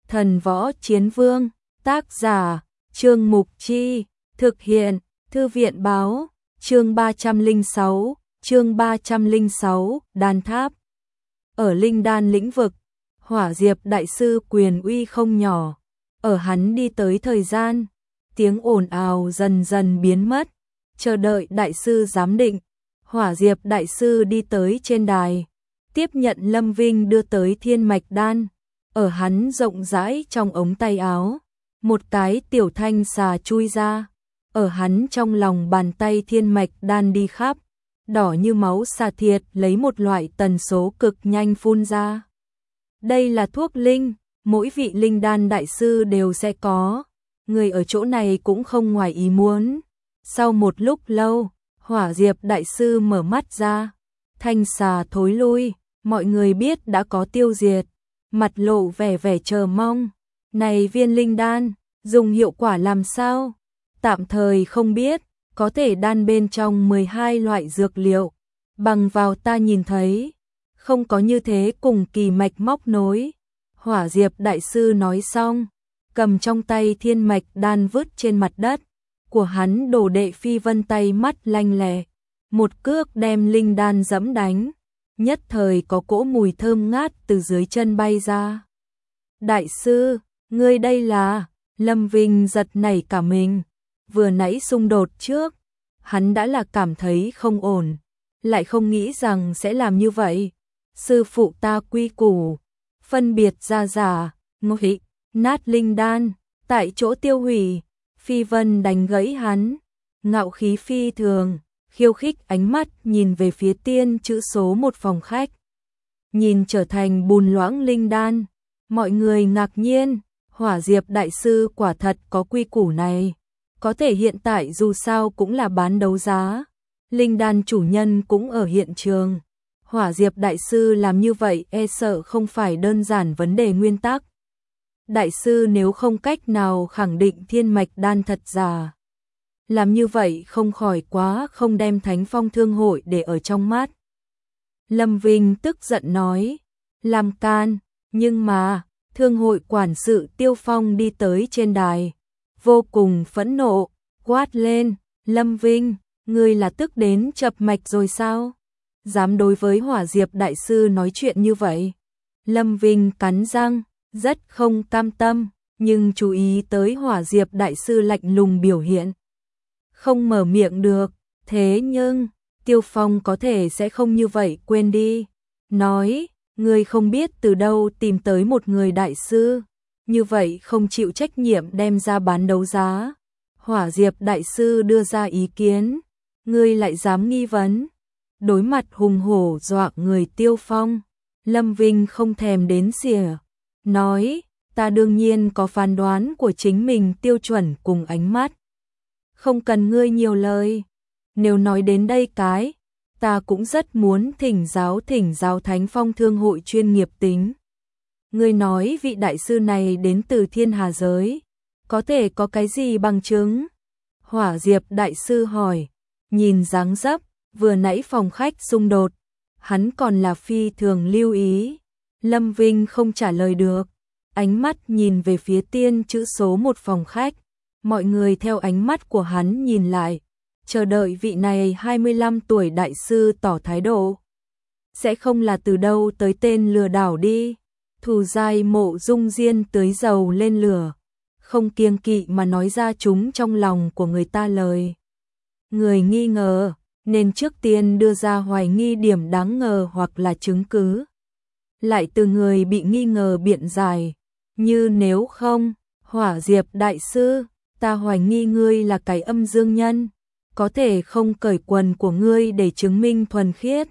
Thần Võ Chiến Vương, tác giả, Trương Mục Chi, thực hiện, Thư viện báo, chương 306, Đan Tháp. Ở Linh Đan lĩnh vực, Hỏa Diệp Đại Sư quyền uy không nhỏ, ở hắn đi tới thời gian, tiếng ồn ào dần dần biến mất, chờ đợi Đại Sư giám định, Hỏa Diệp Đại Sư đi tới trên đài, tiếp nhận Lâm Vinh đưa tới Thiên Mạch Đan, ở hắn rộng rãi trong ống tay áo, một cái tiểu thanh xà chui ra, ở hắn trong lòng bàn tay Thiên Mạch Đan đi khắp, đỏ như máu xà thiệt lấy một loại tần số cực nhanh phun ra. Đây là thuốc linh, mỗi vị linh đan đại sư đều sẽ có, người ở chỗ này cũng không ngoài ý muốn. Sau một lúc lâu, Hỏa Diệp Đại Sư mở mắt ra, thanh xà thối lui, mọi người biết đã có tiêu diệt, mặt lộ vẻ chờ mong. Này viên linh đan, dùng hiệu quả làm sao? Tạm thời không biết, có thể đan bên trong 12 loại dược liệu, bằng vào ta nhìn thấy, không có như thế cùng kỳ mạch móc nối. Hỏa Diệp Đại Sư nói xong, cầm trong tay Thiên Mạch Đan vứt trên mặt đất, của hắn đồ đệ Phi Vân tay mắt lanh lẹ, một cước đem linh đan dẫm đánh, nhất thời có cỗ mùi thơm ngát từ dưới chân bay ra. Đại sư, ngươi đây là? Lâm Vinh giật nảy cả mình, vừa nãy xung đột trước, hắn đã là cảm thấy không ổn, lại không nghĩ rằng sẽ làm như vậy. Sư phụ ta quy củ, phân biệt ra giả, ngụy, nát linh đan, tại chỗ tiêu hủy. Phi Vân đánh gãy hắn, ngạo khí phi thường, khiêu khích ánh mắt nhìn về phía tiên chữ số một phòng khách. Nhìn trở thành bùn loãng linh đan, mọi người ngạc nhiên, Hỏa Diệp Đại Sư quả thật có quy củ này. Có thể hiện tại dù sao cũng là bán đấu giá, linh đan chủ nhân cũng ở hiện trường. Hỏa Diệp Đại Sư làm như vậy e sợ không phải đơn giản vấn đề nguyên tắc. Đại sư nếu không cách nào khẳng định Thiên Mạch Đan thật giả, làm như vậy không khỏi quá không đem Thánh Phong Thương hội để ở trong mắt. Lâm Vinh tức giận nói, làm can, nhưng mà, Thương hội quản sự Tiêu Phong đi tới trên đài, vô cùng phẫn nộ, quát lên, Lâm Vinh, ngươi là tức đến chập mạch rồi sao? Dám đối với Hỏa Diệp Đại Sư nói chuyện như vậy? Lâm Vinh cắn răng, rất không cam tâm, nhưng chú ý tới Hỏa Diệp Đại Sư lạnh lùng biểu hiện. Không mở miệng được, thế nhưng, Tiêu Phong có thể sẽ không như vậy quên đi. Nói, ngươi không biết từ đâu tìm tới một người đại sư, như vậy không chịu trách nhiệm đem ra bán đấu giá. Hỏa Diệp Đại Sư đưa ra ý kiến, ngươi lại dám nghi vấn. Đối mặt hùng hổ dọa người Tiêu Phong, Lâm Vinh không thèm đến xỉa, nói, ta đương nhiên có phán đoán của chính mình tiêu chuẩn cùng ánh mắt. Không cần ngươi nhiều lời, nếu nói đến đây cái, ta cũng rất muốn thỉnh giáo Thánh Phong Thương hội chuyên nghiệp tính. Ngươi nói vị đại sư này đến từ Thiên Hà giới, có thể có cái gì bằng chứng? Hỏa Diệp Đại Sư hỏi, nhìn dáng dấp, vừa nãy phòng khách xung đột, hắn còn là phi thường lưu ý. Lâm Vinh không trả lời được, ánh mắt nhìn về phía tiên chữ số một phòng khách, mọi người theo ánh mắt của hắn nhìn lại, chờ đợi vị này 25 tuổi đại sư tỏ thái độ. Sẽ không là từ đâu tới tên lừa đảo đi. Thù dai Mộ Dung Diên tưới dầu lên lửa, không kiêng kỵ mà nói ra chúng trong lòng của người ta lời. Người nghi ngờ, nên trước tiên đưa ra hoài nghi điểm đáng ngờ hoặc là chứng cứ. Lại từ người bị nghi ngờ biện giải, như nếu không, Hỏa Diệp Đại Sư, ta hoài nghi ngươi là cái âm dương nhân, có thể không cởi quần của ngươi để chứng minh thuần khiết.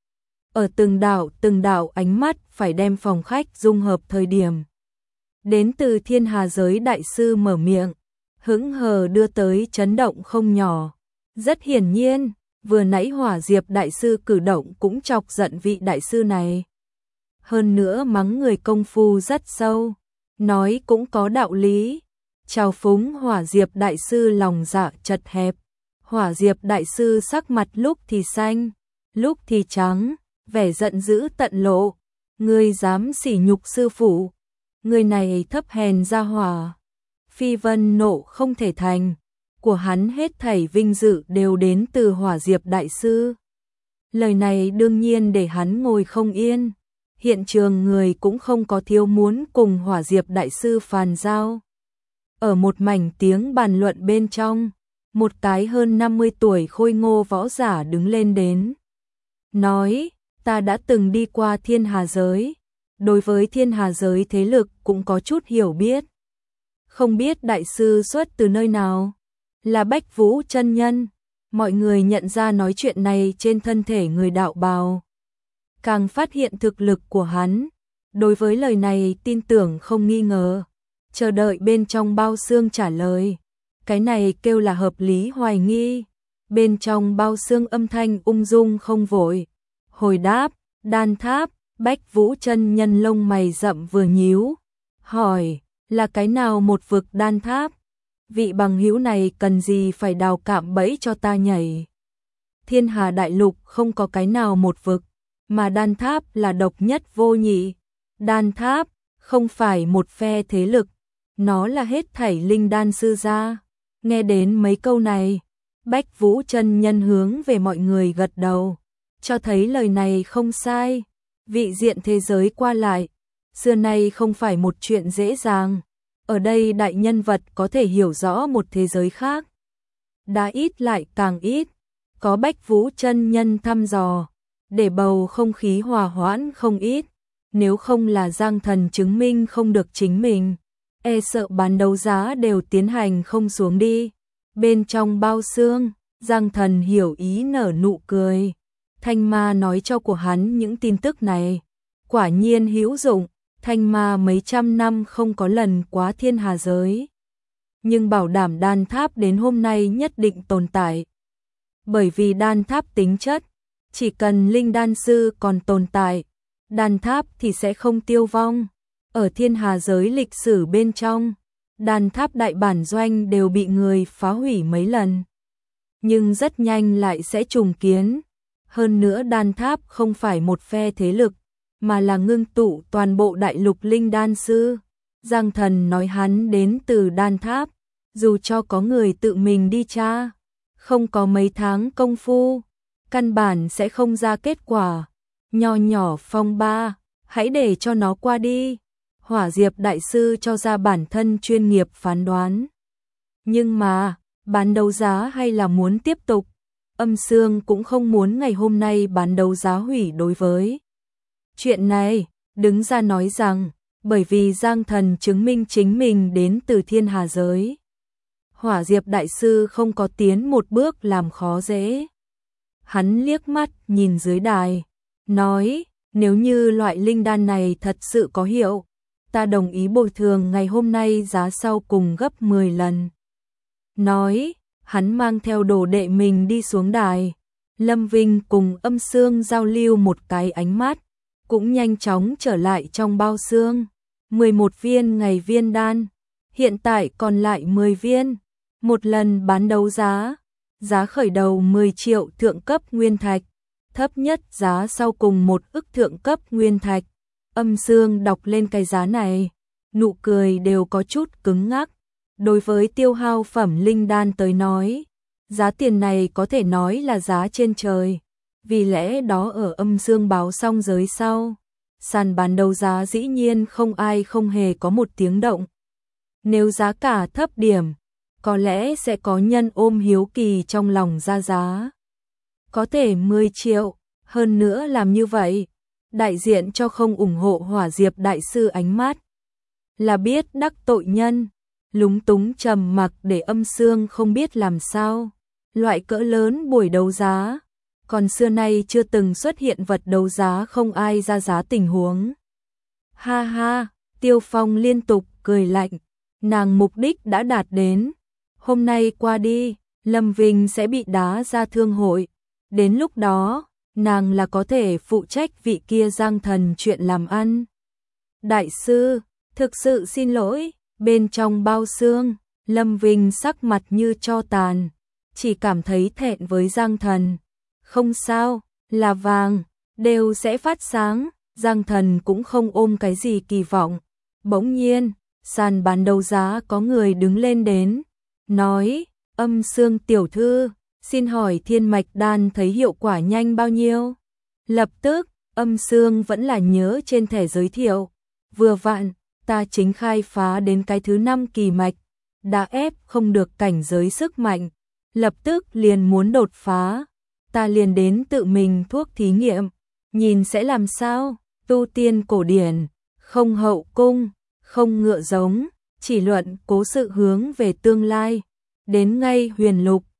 Ở từng đạo ánh mắt phải đem phòng khách dung hợp thời điểm. Đến từ Thiên Hà giới đại sư mở miệng, hững hờ đưa tới chấn động không nhỏ. Rất hiển nhiên, vừa nãy Hỏa Diệp Đại Sư cử động cũng chọc giận vị đại sư này. Hơn nữa mắng người công phu rất sâu, nói cũng có đạo lý. Chào phúng Hỏa Diệp Đại Sư lòng dạ chật hẹp. Hỏa Diệp Đại Sư sắc mặt lúc thì xanh, lúc thì trắng, vẻ giận dữ tận lộ. Ngươi dám sỉ nhục sư phụ, người này thấp hèn ra hỏa. Phi Vân nộ không thể thành, của hắn hết thảy vinh dự đều đến từ Hỏa Diệp đại sư. Lời này đương nhiên để hắn ngồi không yên. Hiện trường người cũng không có thiếu muốn cùng Hỏa Diệp đại sư phàn giao. Ở một mảnh tiếng bàn luận bên trong, một cái hơn 50 tuổi khôi ngô võ giả đứng lên đến. Nói, ta đã từng đi qua Thiên Hà giới, đối với Thiên Hà giới thế lực cũng có chút hiểu biết. Không biết đại sư xuất từ nơi nào? Là Bách Vũ chân nhân. Mọi người nhận ra nói chuyện này trên thân thể người đạo bào. Càng phát hiện thực lực của hắn. Đối với lời này tin tưởng không nghi ngờ. Chờ đợi bên trong bao xương trả lời. Cái này kêu là hợp lý hoài nghi. Bên trong bao xương âm thanh ung dung không vội. Hồi đáp, Đan Tháp. Bách Vũ chân nhân lông mày rậm vừa nhíu. Hỏi, là cái nào một vực Đan Tháp? Vị bằng hữu này cần gì phải đào cạm bẫy cho ta nhảy? Thiên Hà đại lục không có cái nào một vực, mà Đan Tháp là độc nhất vô nhị. Đan Tháp không phải một phe thế lực, nó là hết thảy linh đan sư gia. Nghe đến mấy câu này, Bách Vũ chân nhân hướng về mọi người gật đầu, cho thấy lời này không sai. Vị diện thế giới qua lại, xưa nay không phải một chuyện dễ dàng. Ở đây đại nhân vật có thể hiểu rõ một thế giới khác. Đã ít lại càng ít, có Bách Vũ chân nhân thăm dò, để bầu không khí hòa hoãn không ít. Nếu không là Giang Thần chứng minh không được chính mình, e sợ bán đấu giá đều tiến hành không xuống đi. Bên trong bao xương, Giang Thần hiểu ý nở nụ cười. Thanh Ma nói cho của hắn những tin tức này, quả nhiên hữu dụng. Thanh Ma mấy trăm năm không có lần quá Thiên Hà giới, nhưng bảo đảm Đan Tháp đến hôm nay nhất định tồn tại. Bởi vì Đan Tháp tính chất, chỉ cần linh đan sư còn tồn tại, Đan Tháp thì sẽ không tiêu vong. Ở Thiên Hà giới lịch sử bên trong, Đan Tháp đại bản doanh đều bị người phá hủy mấy lần, nhưng rất nhanh lại sẽ trùng kiến. Hơn nữa Đan Tháp không phải một phe thế lực, mà là ngưng tụ toàn bộ đại lục linh đan sư. Giang Thần nói hắn đến từ Đan Tháp, dù cho có người tự mình đi tra, không có mấy tháng công phu, căn bản sẽ không ra kết quả. Nho nhỏ phong ba, hãy để cho nó qua đi. Hỏa Diệp đại sư cho ra bản thân chuyên nghiệp phán đoán. Nhưng mà, bán đấu giá hay là muốn tiếp tục? Âm Sương cũng không muốn ngày hôm nay bán đấu giá hủy đối với chuyện này, đứng ra nói rằng, bởi vì Giang Thần chứng minh chính mình đến từ Thiên Hà giới. Hỏa Diệp đại sư không có tiến một bước làm khó dễ. Hắn liếc mắt nhìn dưới đài, nói, nếu như loại linh đan này thật sự có hiệu, ta đồng ý bồi thường ngày hôm nay giá sau cùng gấp 10 lần. Nói, hắn mang theo đồ đệ mình đi xuống đài. Lâm Vinh cùng Âm Sương giao lưu một cái ánh mắt, cũng nhanh chóng trở lại trong bao xương. 11 viên ngày viên đan, hiện tại còn lại 10 viên. Một lần bán đấu giá, giá khởi đầu 10 triệu thượng cấp nguyên thạch, thấp nhất giá sau cùng 1 ức thượng cấp nguyên thạch. Âm Sương đọc lên cái giá này, nụ cười đều có chút cứng ngắc. Đối với tiêu hao phẩm linh đan tới nói, giá tiền này có thể nói là giá trên trời. Vì lẽ đó ở Âm Sương báo xong giới sau, sàn bán đấu giá dĩ nhiên không ai không hề có một tiếng động. Nếu giá cả thấp điểm, có lẽ sẽ có nhân ôm hiếu kỳ trong lòng ra giá. Có thể 10 triệu, hơn nữa làm như vậy, đại diện cho không ủng hộ Hỏa Diệp đại sư ánh mắt. Là biết đắc tội nhân, lúng túng trầm mặc để Âm Sương không biết làm sao. Loại cỡ lớn buổi đấu giá, còn xưa nay chưa từng xuất hiện vật đấu giá không ai ra giá tình huống. Ha ha, Tiêu Phong liên tục cười lạnh, nàng mục đích đã đạt đến. Hôm nay qua đi, Lâm Vinh sẽ bị đá ra thương hội. Đến lúc đó, nàng là có thể phụ trách vị kia Giang Thần chuyện làm ăn. Đại sư, thực sự xin lỗi. Bên trong bao xương, Lâm Vinh sắc mặt như tro tàn, chỉ cảm thấy thẹn với Giang Thần. Không sao, là vàng, đều sẽ phát sáng. Giang Thần cũng không ôm cái gì kỳ vọng, Bỗng nhiên, sàn bán đấu giá có người đứng lên đến, nói, Âm Xương tiểu thư, xin hỏi thiên mạch đan thấy hiệu quả nhanh bao nhiêu? Lập tức, Âm Xương vẫn là nhớ trên thẻ giới thiệu, vừa vặn, ta chính khai phá đến cái thứ 5 kỳ mạch, đã ép không được cảnh giới sức mạnh, lập tức liền muốn đột phá, ta liền đến tự mình thuốc thí nghiệm, nhìn sẽ làm sao, tu tiên cổ điển, không hậu cung, không ngựa giống, chỉ luận cố sự hướng về tương lai, đến ngay huyền lục,